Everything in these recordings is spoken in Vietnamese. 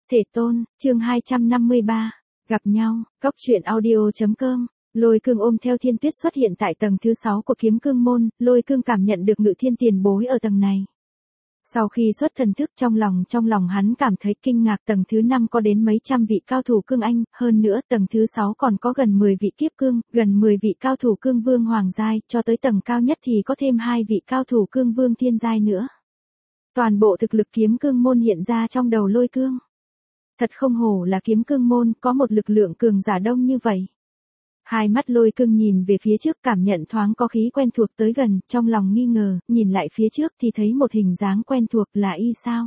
Thể tôn, chương 253, gặp nhau, Cốc truyện audio.com. Lôi Cương ôm theo Thiên Tuyết xuất hiện tại tầng thứ 6 của Kiếm Cương môn, Lôi Cương cảm nhận được Ngự Thiên tiền bối ở tầng này. Sau khi xuất thần thức trong lòng hắn cảm thấy kinh ngạc, tầng thứ 5 có đến mấy trăm vị cao thủ cương anh, hơn nữa tầng thứ 6 còn có gần 10 vị kiếp cương, gần 10 vị cao thủ cương vương hoàng giai, cho tới tầng cao nhất thì có thêm 2 vị cao thủ cương vương thiên giai nữa. Toàn bộ thực lực Kiếm Cương môn hiện ra trong đầu Lôi Cương. Thật không hổ là Kiếm Cương môn, có một lực lượng cường giả đông như vậy. Hai mắt Lôi Cương nhìn về phía trước, cảm nhận thoáng có khí quen thuộc tới gần, trong lòng nghi ngờ, nhìn lại phía trước thì thấy một hình dáng quen thuộc, là y sao?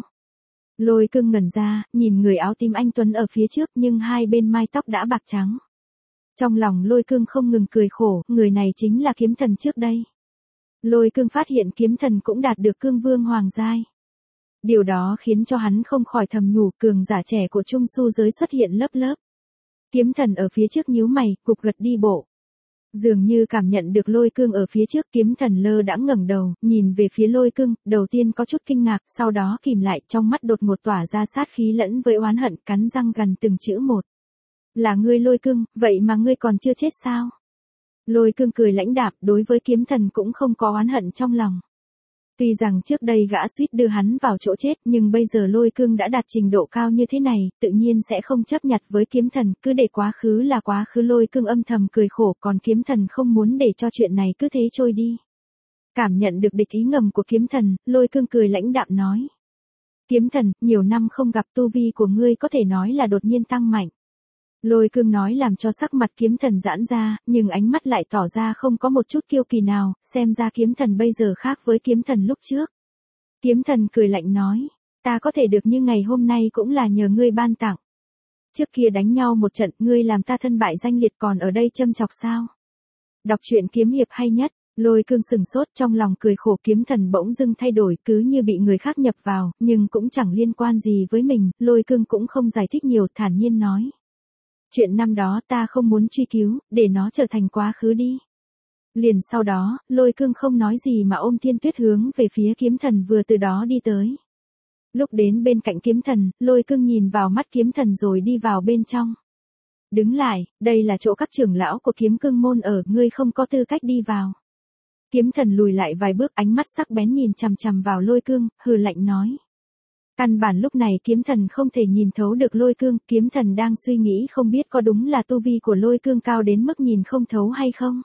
Lôi Cương ngẩn ra, nhìn người áo tím anh tuấn ở phía trước nhưng hai bên mai tóc đã bạc trắng. Trong lòng Lôi Cương không ngừng cười khổ, người này chính là kiếm thần trước đây. Lôi Cương phát hiện kiếm thần cũng đạt được cương vương hoàng giai. Điều đó khiến cho hắn không khỏi thầm nhủ, cường giả trẻ của Trung Su giới xuất hiện lớp lớp. Kiếm thần ở phía trước nhíu mày, cục gật đi bộ. Dường như cảm nhận được Lôi Cương ở phía trước, kiếm thần lơ đãng ngẩng đầu, nhìn về phía Lôi Cương, đầu tiên có chút kinh ngạc, sau đó kìm lại, trong mắt đột ngột tỏa ra sát khí lẫn với oán hận, cắn răng gằn từng chữ một. Là ngươi Lôi Cương, vậy mà ngươi còn chưa chết sao? Lôi Cương cười lãnh đạm, đối với kiếm thần cũng không có oán hận trong lòng. Tuy rằng trước đây gã suýt đưa hắn vào chỗ chết, nhưng bây giờ Lôi Cương đã đạt trình độ cao như thế này, tự nhiên sẽ không chấp nhặt với kiếm thần, cứ để quá khứ là quá khứ. Lôi Cương âm thầm cười khổ, còn kiếm thần không muốn để cho chuyện này cứ thế trôi đi. Cảm nhận được địch ý ngầm của kiếm thần, Lôi Cương cười lãnh đạm nói. Kiếm thần, nhiều năm không gặp, tu vi của ngươi có thể nói là đột nhiên tăng mạnh. Lôi Cương nói làm cho sắc mặt kiếm thần giãn ra, nhưng ánh mắt lại tỏ ra không có một chút kiêu kỳ nào, xem ra kiếm thần bây giờ khác với kiếm thần lúc trước. Kiếm thần cười lạnh nói, ta có thể được như ngày hôm nay cũng là nhờ ngươi ban tặng. Trước kia đánh nhau một trận, ngươi làm ta thân bại danh liệt, còn ở đây châm chọc sao? Đọc truyện kiếm hiệp hay nhất. Lôi Cương sừng sốt, trong lòng cười khổ, kiếm thần bỗng dưng thay đổi, cứ như bị người khác nhập vào, nhưng cũng chẳng liên quan gì với mình. Lôi Cương cũng không giải thích nhiều, thản nhiên nói. Chuyện năm đó ta không muốn truy cứu, để nó trở thành quá khứ đi. Liền sau đó, Lôi Cương không nói gì mà ôm Thiên Tuyết hướng về phía kiếm thần vừa từ đó đi tới. Lúc đến bên cạnh kiếm thần, Lôi Cương nhìn vào mắt kiếm thần rồi đi vào bên trong. Đứng lại, đây là chỗ các trưởng lão của Kiếm Cương môn ở, ngươi không có tư cách đi vào. Kiếm thần lùi lại vài bước, ánh mắt sắc bén nhìn chằm chằm vào Lôi Cương, hừ lạnh nói. Căn bản lúc này kiếm thần không thể nhìn thấu được Lôi Cương, kiếm thần đang suy nghĩ không biết có đúng là tu vi của Lôi Cương cao đến mức nhìn không thấu hay không.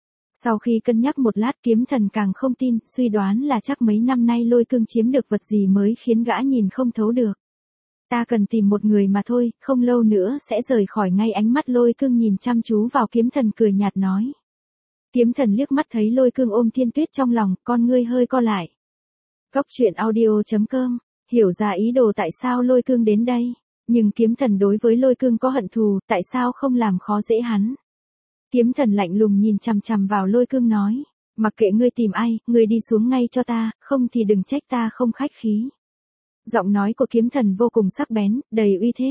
Sau khi cân nhắc một lát, kiếm thần càng không tin, suy đoán là chắc mấy năm nay Lôi Cương chiếm được vật gì mới khiến gã nhìn không thấu được. Ta cần tìm một người mà thôi, không lâu nữa sẽ rời khỏi ngay. Ánh mắt Lôi Cương nhìn chăm chú vào kiếm thần, cười nhạt nói. Kiếm thần liếc mắt thấy Lôi Cương ôm Thiên Tuyết trong lòng, con ngươi hơi co lại. Cốc truyện audio.com. Hiểu ra ý đồ tại sao Lôi Cương đến đây, nhưng kiếm thần đối với Lôi Cương có hận thù, tại sao không làm khó dễ hắn. Kiếm thần lạnh lùng nhìn chằm chằm vào Lôi Cương nói, mặc kệ ngươi tìm ai, ngươi đi xuống ngay cho ta, không thì đừng trách ta không khách khí. Giọng nói của kiếm thần vô cùng sắc bén, đầy uy thế.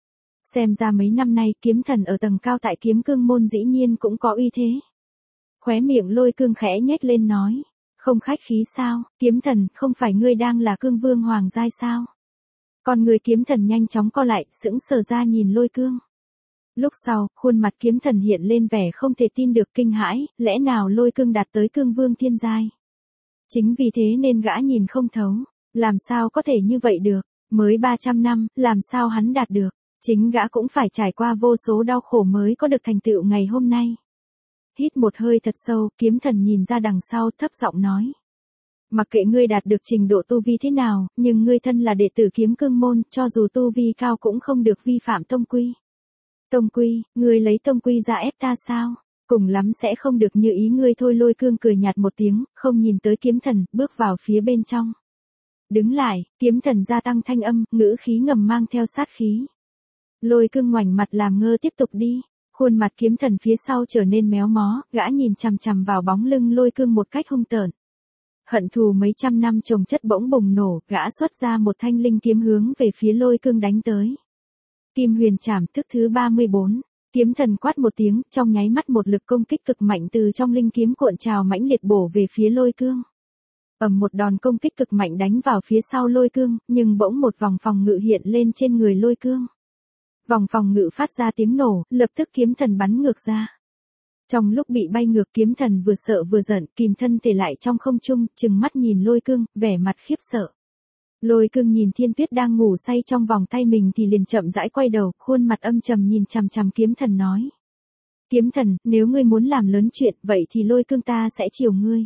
Xem ra mấy năm nay kiếm thần ở tầng cao tại Kiếm Cương môn dĩ nhiên cũng có uy thế. Khóe miệng Lôi Cương khẽ nhếch lên nói. Không khách khí sao, kiếm thần, không phải ngươi đang là cương vương hoàng giai sao? Còn người kiếm thần nhanh chóng co lại, sững sờ ra nhìn Lôi Cương. Lúc sau, khuôn mặt kiếm thần hiện lên vẻ không thể tin được, kinh hãi, lẽ nào Lôi Cương đạt tới cương vương thiên giai? Chính vì thế nên gã nhìn không thấu, làm sao có thể như vậy được, mới 300 năm, làm sao hắn đạt được, chính gã cũng phải trải qua vô số đau khổ mới có được thành tựu ngày hôm nay. Hít một hơi thật sâu, kiếm thần nhìn ra đằng sau, thấp giọng nói. Mặc kệ ngươi đạt được trình độ tu vi thế nào, nhưng ngươi thân là đệ tử Kiếm Cương môn, cho dù tu vi cao cũng không được vi phạm tông quy. Tông quy, ngươi lấy tông quy ra ép ta sao? Cùng lắm sẽ không được như ý ngươi thôi. Lôi Cương cười nhạt một tiếng, không nhìn tới kiếm thần, bước vào phía bên trong. Đứng lại, kiếm thần gia tăng thanh âm, ngữ khí ngầm mang theo sát khí. Lôi Cương ngoảnh mặt làm ngơ tiếp tục đi. Khuôn mặt kiếm thần phía sau trở nên méo mó, gã nhìn chằm chằm vào bóng lưng Lôi Cương một cách hung tợn. Hận thù mấy trăm năm chồng chất bỗng bùng nổ, gã xuất ra một thanh linh kiếm hướng về phía Lôi Cương đánh tới. Kim Huyền Trảm thức thứ 34, kiếm thần quát một tiếng, trong nháy mắt một lực công kích cực mạnh từ trong linh kiếm cuộn trào mãnh liệt bổ về phía Lôi Cương. Một đòn công kích cực mạnh đánh vào phía sau Lôi Cương, nhưng bỗng một vòng phòng ngự hiện lên trên người Lôi Cương. Vòng phòng ngự phát ra tiếng nổ, lập tức kiếm thần bắn ngược ra. Trong lúc bị bay ngược, kiếm thần vừa sợ vừa giận, kìm thân thể lại trong không trung, trừng mắt nhìn Lôi Cương, vẻ mặt khiếp sợ. Lôi Cương nhìn Thiên Tuyết đang ngủ say trong vòng tay mình thì liền chậm rãi quay đầu, khuôn mặt âm trầm nhìn chằm chằm kiếm thần nói. Kiếm thần, nếu ngươi muốn làm lớn chuyện, vậy thì Lôi Cương ta sẽ chiều ngươi.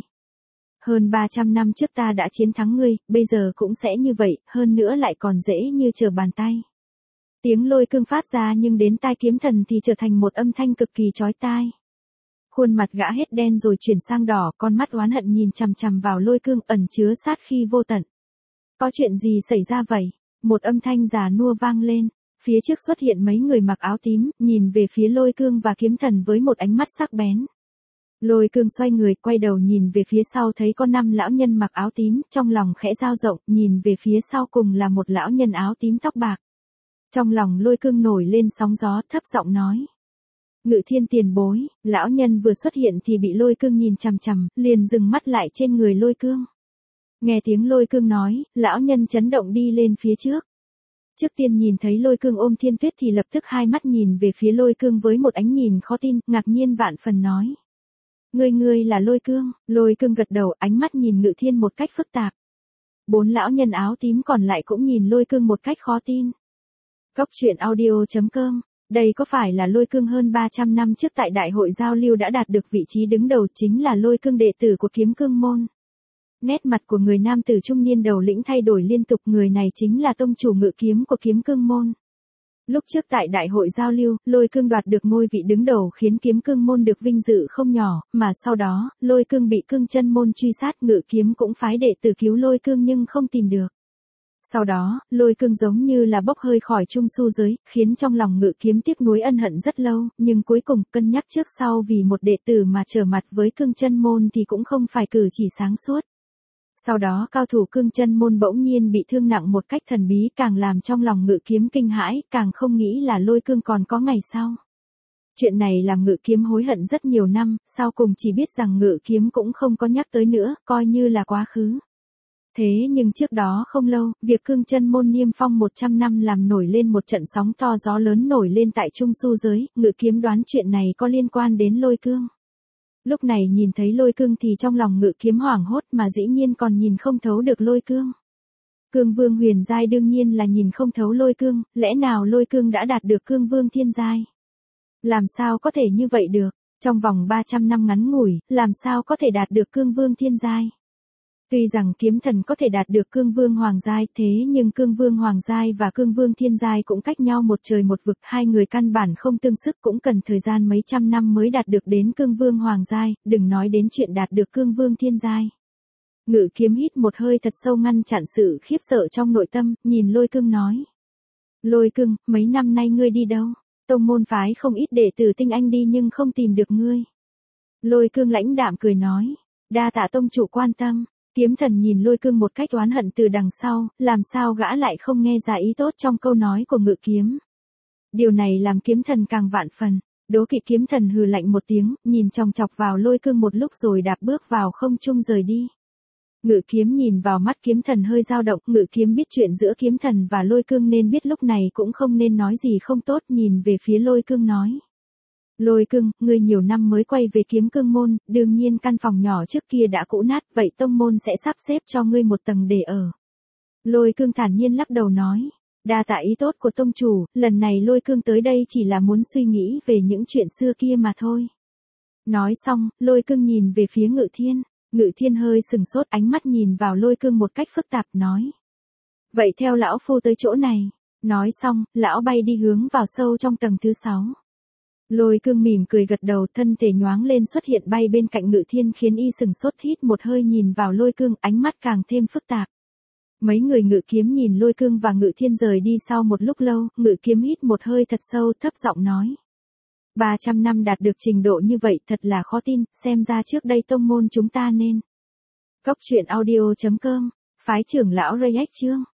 Hơn 300 năm trước ta đã chiến thắng ngươi, bây giờ cũng sẽ như vậy, hơn nữa lại còn dễ như trở bàn tay. Tiếng Lôi Cương phát ra nhưng đến tai kiếm thần thì trở thành một âm thanh cực kỳ chói tai. Khuôn mặt gã hết đen rồi chuyển sang đỏ, con mắt oán hận nhìn chằm chằm vào Lôi Cương ẩn chứa sát khí vô tận. Có chuyện gì xảy ra vậy? Một âm thanh già nua vang lên. Phía trước xuất hiện mấy người mặc áo tím, nhìn về phía Lôi Cương và kiếm thần với một ánh mắt sắc bén. Lôi Cương xoay người, quay đầu nhìn về phía sau thấy có 5 lão nhân mặc áo tím, trong lòng khẽ dao rộng, nhìn về phía sau cùng là một lão nhân áo tím tóc bạc. Trong lòng Lôi Cương nổi lên sóng gió, thấp giọng nói. Ngự Thiên tiền bối, lão nhân vừa xuất hiện thì bị Lôi Cương nhìn chằm chằm, liền dừng mắt lại trên người Lôi Cương. Nghe tiếng Lôi Cương nói, lão nhân chấn động đi lên phía trước. Trước tiên nhìn thấy Lôi Cương ôm Thiên Tuyết thì lập tức hai mắt nhìn về phía Lôi Cương với một ánh nhìn khó tin, ngạc nhiên vạn phần nói. Ngươi là Lôi Cương. Lôi Cương gật đầu, ánh mắt nhìn Ngự Thiên một cách phức tạp. 4 lão nhân áo tím còn lại cũng nhìn Lôi Cương một cách khó tin. Cốc truyện audio.com. Đây có phải là Lôi Cương hơn 300 năm trước tại đại hội giao lưu đã đạt được vị trí đứng đầu, chính là Lôi Cương đệ tử của Kiếm Cương môn. Nét mặt của người nam tử trung niên đầu lĩnh thay đổi liên tục, người này chính là tông chủ ngự kiếm của Kiếm Cương môn. Lúc trước tại đại hội giao lưu, Lôi Cương đoạt được ngôi vị đứng đầu khiến Kiếm Cương môn được vinh dự không nhỏ, mà sau đó, Lôi Cương bị Cương Chân môn truy sát, ngự kiếm cũng phái đệ tử cứu Lôi Cương nhưng không tìm được. Sau đó, Lôi Cương giống như là bốc hơi khỏi trung su giới, khiến trong lòng ngự kiếm tiếc nuối ân hận rất lâu, nhưng cuối cùng cân nhắc trước sau vì một đệ tử mà trở mặt với Cương Chân môn thì cũng không phải cử chỉ sáng suốt. Sau đó cao thủ Cương Chân môn bỗng nhiên bị thương nặng một cách thần bí, càng làm trong lòng ngự kiếm kinh hãi, càng không nghĩ là Lôi Cương còn có ngày sau. Chuyện này làm ngự kiếm hối hận rất nhiều năm, sau cùng chỉ biết rằng ngự kiếm cũng không có nhắc tới nữa, coi như là quá khứ. Thế nhưng trước đó không lâu, việc Cương Chân môn niêm phong 100 năm làm nổi lên một trận sóng to gió lớn nổi lên tại trung su giới, ngự kiếm đoán chuyện này có liên quan đến Lôi Cương. Lúc này nhìn thấy Lôi Cương thì trong lòng ngự kiếm hoảng hốt mà dĩ nhiên còn nhìn không thấu được Lôi Cương. Cương Vương huyền giai đương nhiên là nhìn không thấu Lôi Cương, lẽ nào Lôi Cương đã đạt được Cương Vương thiên giai? Làm sao có thể như vậy được, trong vòng 300 năm ngắn ngủi, làm sao có thể đạt được Cương Vương thiên giai? Tuy rằng kiếm thần có thể đạt được Cương Vương hoàng giai, thế nhưng Cương Vương hoàng giai và Cương Vương thiên giai cũng cách nhau một trời một vực, hai người căn bản không tương sức, cũng cần thời gian mấy trăm năm mới đạt được đến Cương Vương hoàng giai, đừng nói đến chuyện đạt được Cương Vương thiên giai. Ngự kiếm hít một hơi thật sâu ngăn chặn sự khiếp sợ trong nội tâm, nhìn Lôi Cương nói. Lôi Cương, mấy năm nay ngươi đi đâu? Tông môn phái không ít đệ tử tinh anh đi nhưng không tìm được ngươi. Lôi Cương lãnh đạm cười nói. Đa tạ tông chủ quan tâm. Kiếm thần nhìn Lôi Cương một cách oán hận từ đằng sau, làm sao gã lại không nghe ra ý tốt trong câu nói của ngự kiếm. Điều này làm kiếm thần càng vạn phần. Đố kỵ, kiếm thần hừ lạnh một tiếng, nhìn chòng chọc vào Lôi Cương một lúc rồi đạp bước vào không trung rời đi. Ngự kiếm nhìn vào mắt kiếm thần hơi dao động, ngự kiếm biết chuyện giữa kiếm thần và Lôi Cương nên biết lúc này cũng không nên nói gì không tốt, nhìn về phía Lôi Cương nói. Lôi Cương, ngươi nhiều năm mới quay về Kiếm Cương môn, đương nhiên căn phòng nhỏ trước kia đã cũ nát, vậy tông môn sẽ sắp xếp cho ngươi một tầng để ở. Lôi Cương thản nhiên lắc đầu nói. Đa tạ ý tốt của tông chủ, lần này Lôi Cương tới đây chỉ là muốn suy nghĩ về những chuyện xưa kia mà thôi. Nói xong, Lôi Cương nhìn về phía Ngự Thiên. Ngự Thiên hơi sừng sốt, ánh mắt nhìn vào Lôi Cương một cách phức tạp nói. Vậy theo lão phu tới chỗ này. Nói xong, lão bay đi hướng vào sâu trong tầng thứ 6. Lôi Cương mỉm cười gật đầu, thân thể nhoáng lên xuất hiện bay bên cạnh Ngự Thiên khiến y sừng sốt, hít một hơi nhìn vào Lôi Cương, ánh mắt càng thêm phức tạp. Mấy người ngự kiếm nhìn Lôi Cương và Ngự Thiên rời đi sau một lúc lâu, ngự kiếm hít một hơi thật sâu, thấp giọng nói. 300 năm đạt được trình độ như vậy thật là khó tin, xem ra trước đây tông môn chúng ta nên. Cốc truyện audio.com, phái trưởng lão Rayek chương.